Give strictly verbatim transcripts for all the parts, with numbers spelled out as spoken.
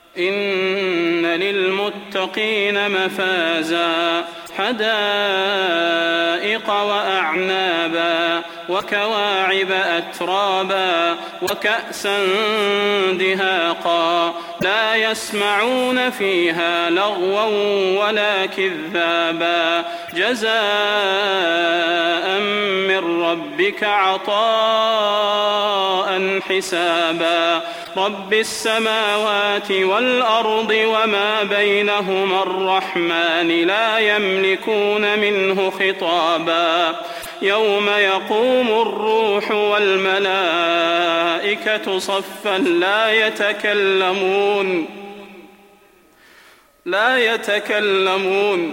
إن للمتقين مفازا حدائق وأعنابا وكواعب أترابا وكأسا دهاقا لا يسمعون فيها لغوا ولا كذابا جزاء من ربك عطاء حسابا رب السماوات والأرض وما بينهما الرحمن لا يملكون منه خطابا يوم يقوم الروح والملائكة صفا لا يتكلمون لا يتكلمون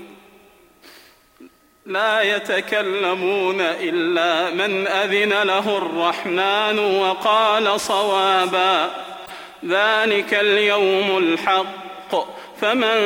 لا يتكلمون إلا من أذن له الرحمن وقال صوابا ذلك اليوم الحق فمن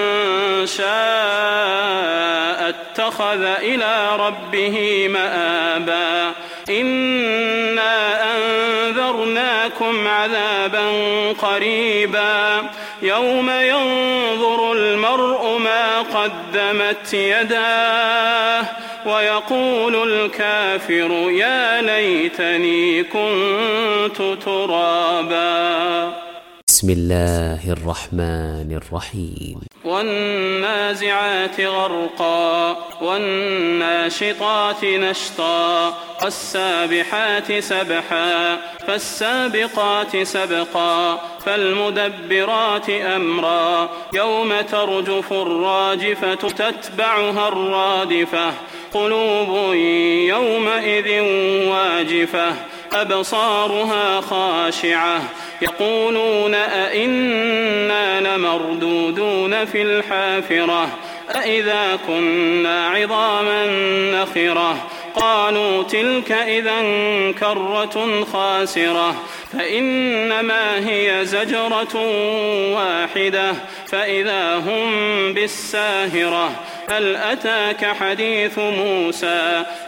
شاء اتخذ إلى ربه مآبا إنا أنذرناكم عذابا قريبا يوم ينظر المرء ما قدمت يداه ويقول الكافر يا ليتني كنت ترابا. بسم الله الرحمن الرحيم. والنازعات غرقا والناشطات نشطا والسابحات سبحا فالسابقات سبقا فالمدبرات أمرا يوم ترجف الراجفة تتبعها الرادفة قلوب يومئذ واجفة أبصارها خاشعة يقولون أئنا لمردودون في الحافرة أئذا كنا عظاما نخرة قالوا تلك إذا كرة خاسرة فإنما هي زجرة واحدة فإذا هم بالساهرة هل أتاك حديث موسى